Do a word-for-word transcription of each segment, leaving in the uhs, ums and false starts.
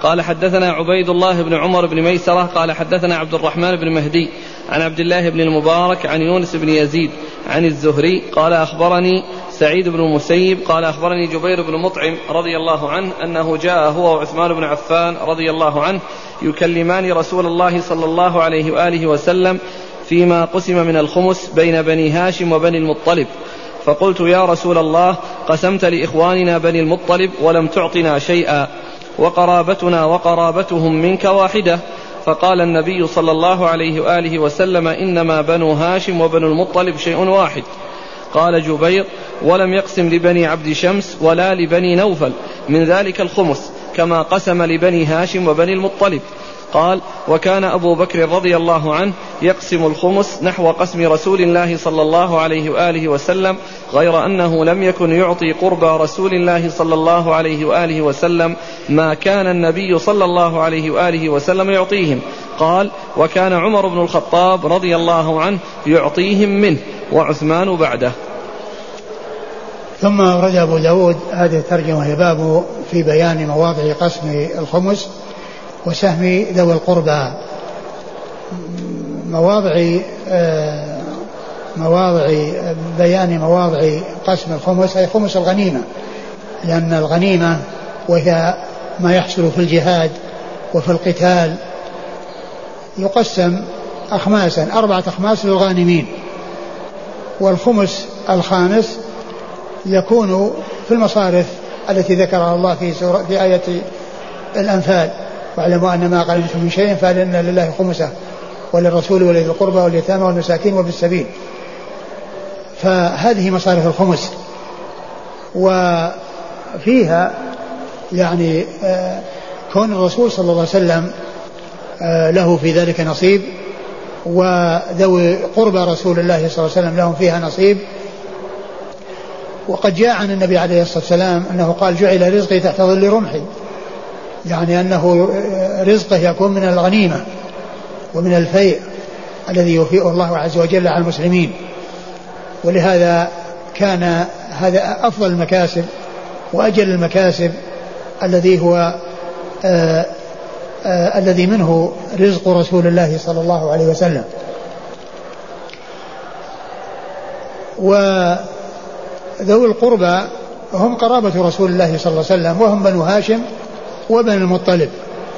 قال حدثنا عبيد الله بن عمر بن ميسرة قال حدثنا عبد الرحمن بن مهدي عن عبد الله بن المبارك عن يونس بن يزيد عن الزهري قال أخبرني سعيد بن المسيب قال أخبرني جبير بن مطعم رضي الله عنه أنه جاء هو وعثمان بن عفان رضي الله عنه يكلمان رسول الله صلى الله عليه وآله وسلم فيما قسم من الخمس بين بني هاشم وبني المطلب، فقلت يا رسول الله قسمت لإخواننا بني المطلب ولم تعطنا شيئا وقرابتنا وقرابتهم منك واحدة، فقال النبي صلى الله عليه وآله وسلم إنما بنو هاشم وبنو المطلب شيء واحد. قال جبير ولم يقسم لبني عبد شمس ولا لبني نوفل من ذلك الخمس كما قسم لبني هاشم وبني المطلب. قال وكان أبو بكر رضي الله عنه يقسم الخمس نحو قسم رسول الله صلى الله عليه وآله وسلم، غير أنه لم يكن يعطي قربى رسول الله صلى الله عليه وآله وسلم ما كان النبي صلى الله عليه وآله وسلم يعطيهم. قال وكان عمر بن الخطاب رضي الله عنه يعطيهم منه وعثمان بعده. ثم ورد أبو داود هذه الترجمة هي باب في بيان مواضع قسم الخمس وسهم ذوي القربى. مواضع مواضع بيان مواضع قسم الخمس أي خمس الغنيمة، لأن الغنيمة وهي ما يحصل في الجهاد وفي القتال يقسم أخماسا أربعة أخماس للغانمين، والخمس الخامس يكون في المصارف التي ذكرها الله في سورة في آية الأنفال واعلموا أن ما غنمتم من شيء فإن لله خمسه وللرسول ولذي القربى واليتامى والمساكين وفي السبيل. فهذه مصارف الخمس، وفيها يعني كون الرسول صلى الله عليه وسلم له في ذلك نصيب، وذوي قربى رسول الله صلى الله عليه وسلم لهم فيها نصيب. وقد جاء عن النبي عليه الصلاة والسلام أنه قال جعل رزقي تحت ظل رمحي، يعني أنه رزقه يكون من الغنيمة ومن الفيء الذي يوفيه الله عز وجل على المسلمين. ولهذا كان هذا أفضل المكاسب وأجل المكاسب الذي هو آآ آآ الذي منه رزق رسول الله صلى الله عليه وسلم. وذوي القربى هم قرابة رسول الله صلى الله عليه وسلم، وهم بنو هاشم وبن المطلب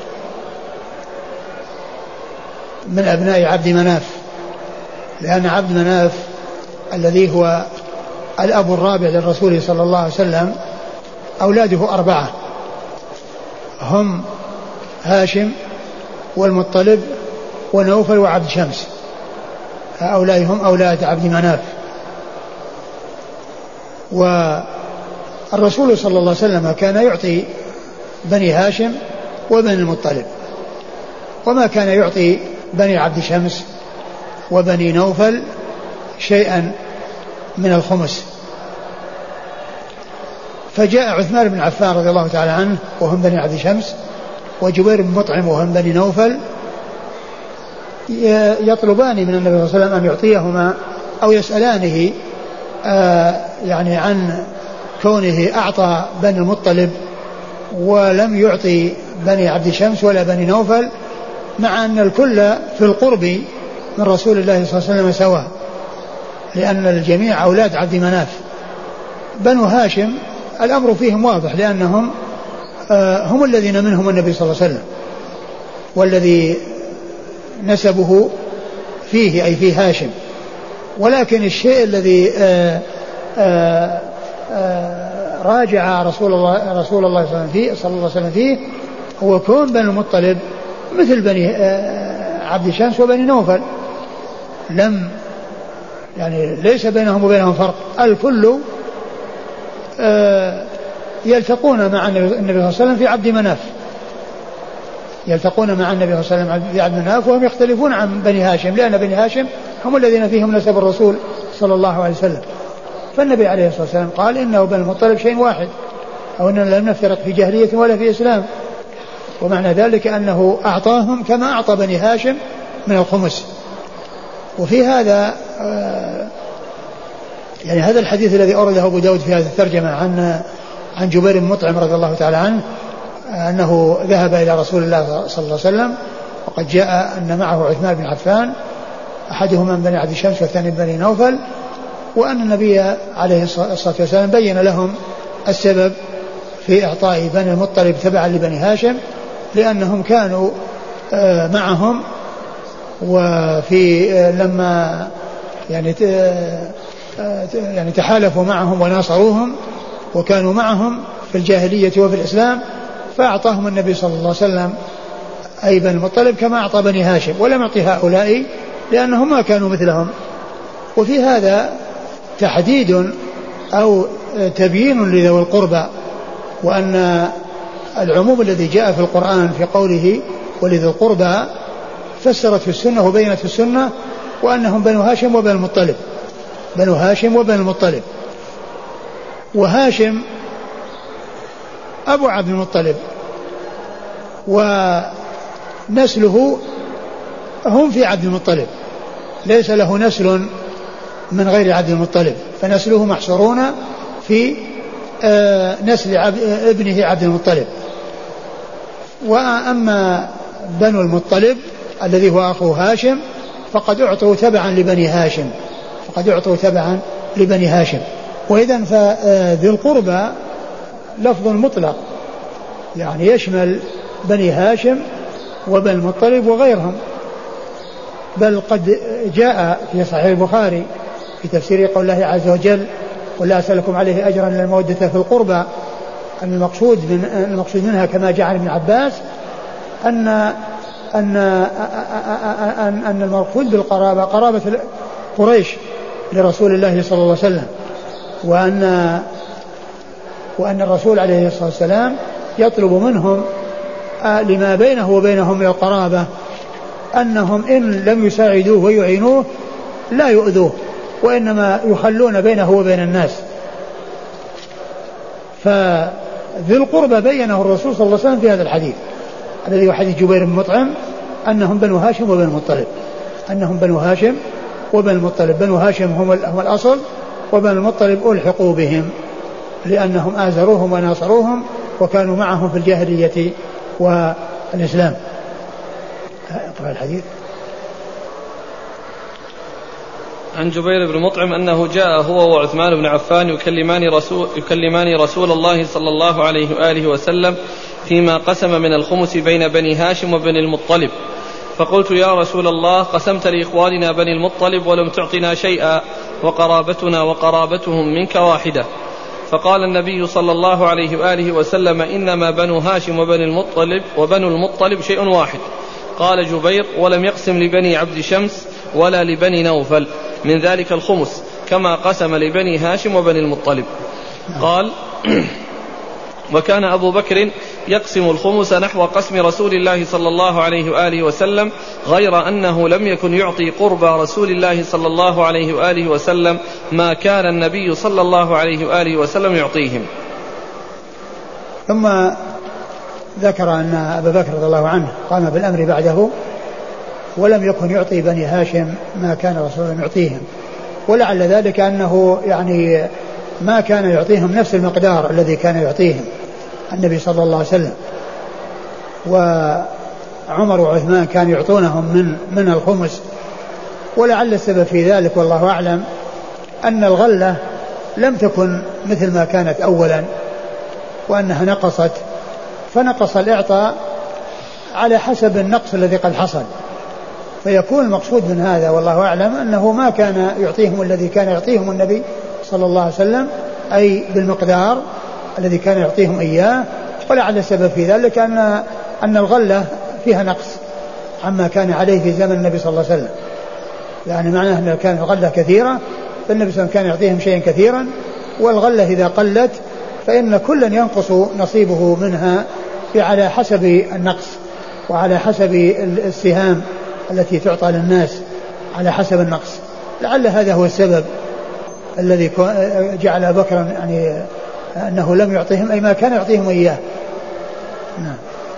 من أبناء عبد مناف، لأن عبد مناف الذي هو الأب الرابع للرسول صلى الله عليه وسلم أولاده أربعة، هم هاشم والمطلب ونوفل وعبد شمس، هؤلاء هم أولاد عبد مناف. والرسول صلى الله عليه وسلم كان يعطي بني هاشم وبني المطلب، وما كان يعطي بني عبد شمس وبني نوفل شيئا من الخمس. فجاء عثمان بن عفان رضي الله تعالى عنه وهم بني عبد شمس، وجبير بن مطعم وهم بني نوفل، يطلبان من النبي صلى الله عليه وسلم أن يعطيهما أو يسألانه آه يعني عن كونه أعطى بني المطلب ولم يعطي بني عبد شمس ولا بني نوفل، مع أن الكل في القرب من رسول الله صلى الله عليه وسلم سواء، لأن الجميع أولاد عبد مناف. بنو هاشم الأمر فيهم واضح، لأنهم آه هم الذين منهم النبي صلى الله عليه وسلم، والذي نسبه فيه أي في هاشم. ولكن الشيء الذي آآ آآ آآ راجع رسول الله رسول الله صلى الله عليه وسلم فيه هو كون بني المطلب مثل بني عبد شمس وبني نوفل، لم يعني ليس بينهم وبينهم فرق، الكل يلتقون مع النبي صلى الله عليه وسلم في عبد مناف، يلتقون مع النبي صلى الله عليه وسلم في عبد مناف، وهم يختلفون عن بني هاشم، لأن بني هاشم هم الذين فيهم نسب الرسول صلى الله عليه وسلم. فالنبي عليه الصلاة والسلام قال إنه بني المطلب شيء واحد، أو أننا لم نفترق في جاهلية ولا في إسلام، ومعنى ذلك أنه أعطاهم كما أعطى بني هاشم من الخمس. وفي هذا يعني هذا الحديث الذي أورده أبو داود في هذه الترجمة عن عن جبير بن مطعم رضي الله تعالى عنه أنه ذهب إلى رسول الله صلى الله عليه وسلم وقد جاء أن معه عثمان بن عفان أحدهما من بني عبد الشمس والثاني من بني نوفل، وأن النبي عليه الصلاة والسلام بين لهم السبب في إعطاء بني المطلب تبعا لبني هاشم، لأنهم كانوا معهم وفي لما يعني يعني تحالفوا معهم وناصروهم وكانوا معهم في الجاهلية وفي الإسلام، فأعطاهم النبي صلى الله عليه وسلم أي بني المطلب كما أعطى بني هاشم، ولم يعطي هؤلاء لأنهم ما كانوا مثلهم. وفي هذا تحديد أو تبيين لذوي القربى، وأن العموم الذي جاء في القرآن في قوله ولذوي القربى فسرت في السنة وبينت في السنة وأنهم بنو هاشم وبنو المطلب، بنو هاشم وبنو المطلب. وهاشم أبو عبد المطلب ونسله هم في عبد المطلب، ليس له نسل من غير عبد المطلب، فنسله محصورون في نسل ابنه عبد المطلب. وأما بنو المطلب الذي هو أخو هاشم فقد أعطوا تبعا لبني هاشم، فقد أعطوا تبعا لبني هاشم. وإذن فذي القربى لفظ مطلق يعني يشمل بني هاشم وبني المطلب وغيرهم، بل قد جاء في صحيح البخاري في تفسير قول الله عز وجل ولا أسألكم عليه أجرا إلا المودة في القربى، أن المقصود من المقصود منها كما جاء عن ابن عباس أن أن أن, أن المقصود بالقرابة قرابة قريش لرسول الله صلى الله عليه وسلم، وأن وأن الرسول عليه الصلاة والسلام يطلب منهم لما بينه وبينهم من القرابة أنهم إن لم يساعدوه ويعينوه لا يؤذوه، وإنما يخلون بينه وبين الناس. فذي القربى بينه الرسول صلى الله عليه وسلم في هذا الحديث الذي هو حديث جبير بن مطعم أنهم بنو هاشم وبنو المطلب، أنهم بنو هاشم وبنو المطلب. بنو هاشم هم الأصل، وبنو المطلب ألحقوا بهم لأنهم آزروهم وناصروهم وكانوا معهم في الجاهلية والإسلام. اقرأ الحديث. عن جبير بن مطعم أنه جاء هو وعثمان بن عفان يكلمان رسول, يكلمان رسول الله صلى الله عليه وآله وسلم فيما قسم من الخمس بين بني هاشم وبني المطلب، فقلت يا رسول الله قسمت لإخواننا بني المطلب ولم تعطنا شيئا وقرابتنا وقرابتهم منك واحدة، فقال النبي صلى الله عليه وآله وسلم إنما بنو هاشم وبني المطلب وبنو المطلب شيء واحد. قال جبير ولم يقسم لبني عبد شمس ولا لبني نوفل من ذلك الخمس كما قسم لبني هاشم وبني المطلب. قال وكان أبو بكر يقسم الخمس نحو قسم رسول الله صلى الله عليه وآله وسلم، غير أنه لم يكن يعطي قرب رسول الله صلى الله عليه وآله وسلم ما كان النبي صلى الله عليه وآله وسلم يعطيهم. ثم ذكر أن أبا بكر رضي الله عنه قام بالأمر بعده ولم يكن يعطي بني هاشم ما كان رسول الله يعطيهم، ولعل ذلك أنه يعني ما كان يعطيهم نفس المقدار الذي كان يعطيهم النبي صلى الله عليه وسلم. وعمر وعثمان كانوا يعطونهم من من الخمس، ولعل السبب في ذلك والله أعلم أن الغلة لم تكن مثل ما كانت أولا، وأنها نقصت، فنقص الإعطاء على حسب النقص الذي قد حصل، فيكون المقصود من هذا والله أعلم أنه ما كان يعطيهم الذي كان يعطيهم النبي صلى الله عليه وسلم أي بالمقدار الذي كان يعطيهم إياه، ولعل السبب في ذلك أن أن الغلة فيها نقص عما كان عليه في زمن النبي صلى الله عليه وسلم، يعني معناه أن كان الغلة كثيرة فالنبي صلى الله عليه وسلم كان يعطيهم شيئا كثيرا، والغلة إذا قلت فإن كلا ينقص نصيبه منها على حسب النقص وعلى حسب السهام التي تعطى للناس على حسب النقص. لعل هذا هو السبب الذي جعل أبا بكر يعني أنه لم يعطيهم أي ما كان يعطيهم إياه. نعم.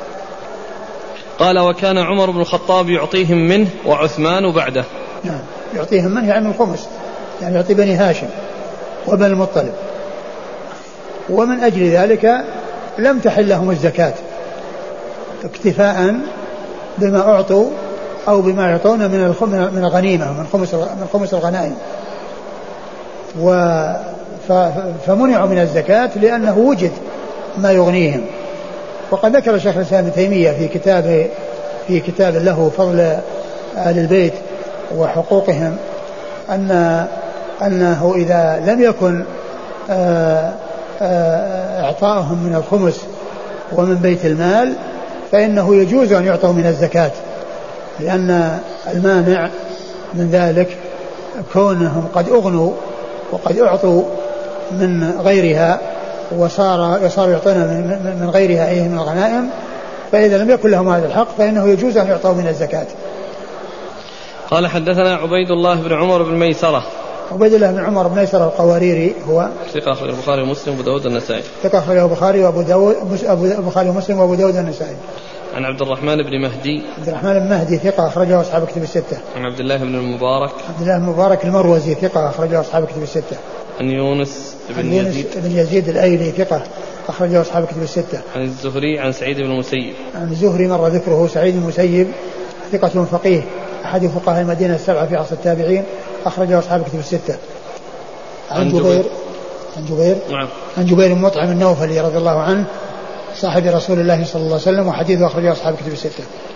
قال وكان عمر بن الخطاب يعطيهم منه وعثمان بعده. نعم يعطيهم منه يعني الخمس، يعني يعطي بني هاشم وبني المطلب، ومن أجل ذلك لم تحل لهم الزكاة اكتفاء بما أعطوا أو بما يعطون من من الغنيمة من خمس من خمس الغنائم. فمنعوا من الزكاة لأنه وجد ما يغنيهم. وقد ذكر الشيخ الإسلام ابن تيمية في كتاب في كتاب له فضل أهل البيت وحقوقهم أن أنه إذا لم يكن إعطاؤهم من الخمس ومن بيت المال فإنه يجوز أن يعطوا من الزكاة، لأن المانع من ذلك كونهم قد أغنوا وقد أعطوا من غيرها وصار يصار يعطون من غيرها أي من الغنائم، فإذا لم يكن لهم هذا الحق فإنه يجوز أن يعطوا من الزكاة. قال حدثنا عبيد الله بن عمر بن ميسرة. عبيد الله بن عمر بن ميسرة القواريري هو ثقة أخرجه البخاري ومسلم وأبو داود النسائي. ثقة أخرجه البخاري وأبو داود البخاري ومسلم وأبو داود النسائي. عن عبد الرحمن بن مهدي. عبد الرحمن بن مهدي ثقة أخرجه أصحاب الكتب الستة. عن عبد الله بن المبارك. عبد الله بن المبارك المروزي ثقة أخرجه أصحاب الكتب الستة. عن يونس بن يزيد. بن يزيد الأيلي ثقة أخرجه أصحاب الكتب الستة. عن الزهري عن سعيد بن المسيب. عن الزهري مر ذكره. سعيد بن المسيب ثقة فقيه أحد فقهاء المدينة السبعة في عصر التابعين أخرجه أصحاب الكتب الستة. عن, عن جبير عن جبير نعم. عن جبير مطعم النوفلي رضي الله عنه صاحب رسول الله صلى الله عليه وسلم وحديثه أخرجه أصحاب الكتب الستة.